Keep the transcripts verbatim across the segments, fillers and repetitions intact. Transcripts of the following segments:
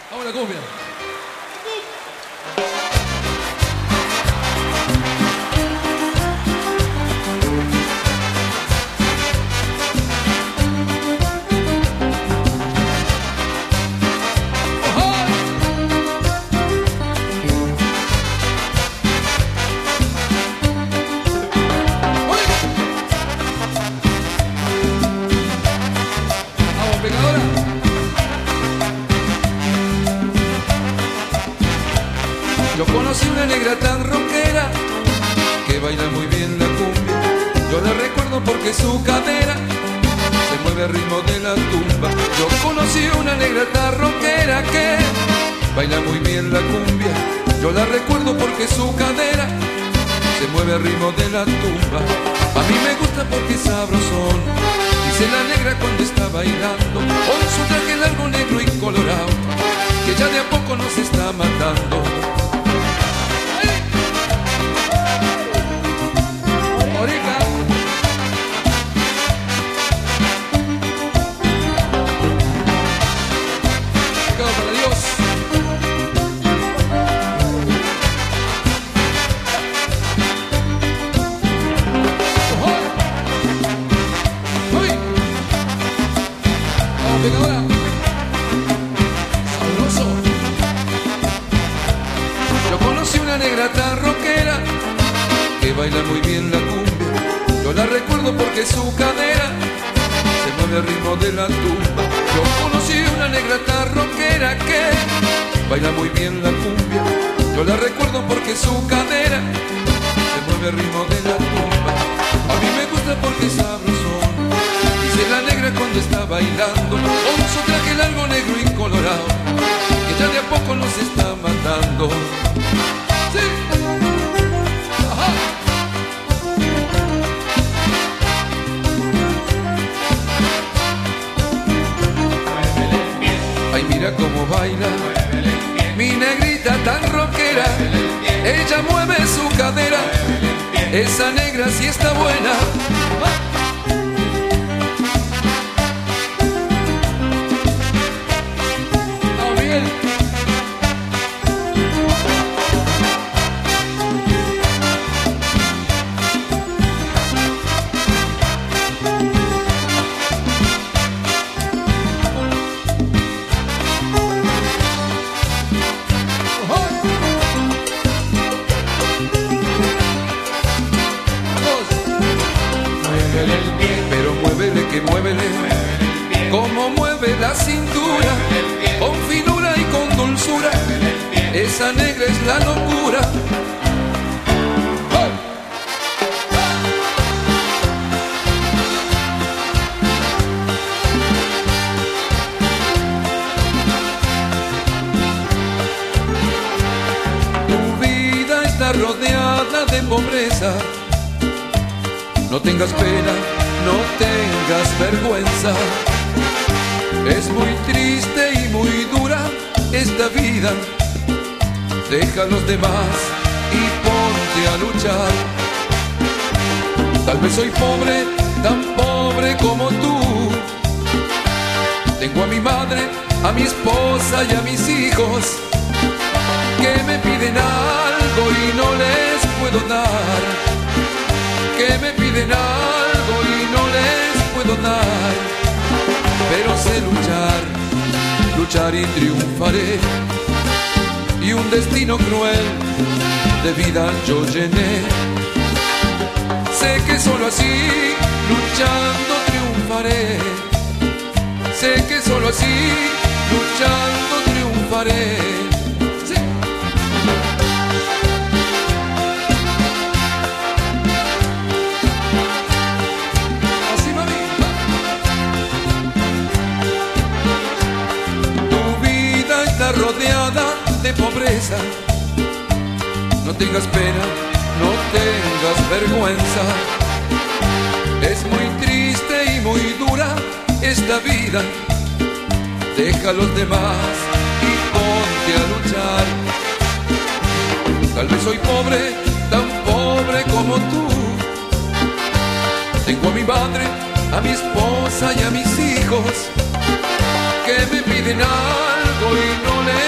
Vamos a la cumbia. Yo conocí una negra tan rockera que baila muy bien la cumbia. Yo la recuerdo porque su cadera se mueve al ritmo de la tumba. Yo conocí una negra tan rockera que baila muy bien la cumbia. Yo la recuerdo porque su cadera se mueve al ritmo de la tumba. A mí me gusta porque es sabrosón, dice la negra cuando está bailando, con su traje largo negro y colorado, que ya de a poco nos está matando. Yo conocí una negra tan rockera que baila muy bien la cumbia. Yo la recuerdo porque su cadera se mueve al ritmo de la tumba. Yo conocí una negra tan rockera que baila muy bien la cumbia. Yo la recuerdo porque su cadera se mueve al ritmo de la tumba. A mí me gusta porque es sabrosón, dice la negra cuando está bailando, con su traje largo negro y colorado, que ya de a poco nos está matando. Sí. Ajá. Ay, mira cómo baila mi negrita tan rockera. Ella mueve su cadera, esa negra sí está buena. Pero muévele que muévele, como mueve la cintura, con finura y con dulzura, esa negra es la locura. Tu vida está rodeada de pobreza. No tengas pena, no tengas vergüenza. Es muy triste y muy dura esta vida. Deja a los demás y ponte a luchar. Tal vez soy pobre, tan pobre como tú. Tengo a mi madre, a mi esposa y a mis hijos, que me piden algo y no les puedo dar. Que me piden algo y no les puedo dar. Pero sé luchar, luchar y triunfaré. Y un destino cruel de vida yo llené. Sé que solo así, luchando triunfaré. Sé que solo así, luchando triunfaré. Sí. Así, mami. Tu vida está rodeada de pobreza. No tengas pena, no tengas vergüenza. Es muy triste y muy dura esta vida. Deja a los demás y ponte a luchar. Tal vez soy pobre, tan pobre como tú. Tengo a mi madre, a mi esposa y a mis hijos, que me piden algo y no les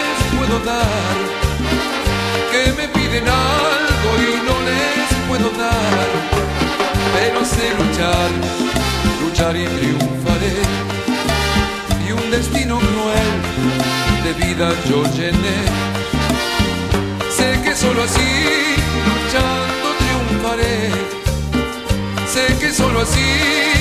dar, que me piden algo y no les puedo dar, pero sé luchar, luchar y triunfaré, y un destino cruel de vida yo llené. Sé que solo así, luchando triunfaré, sé que solo así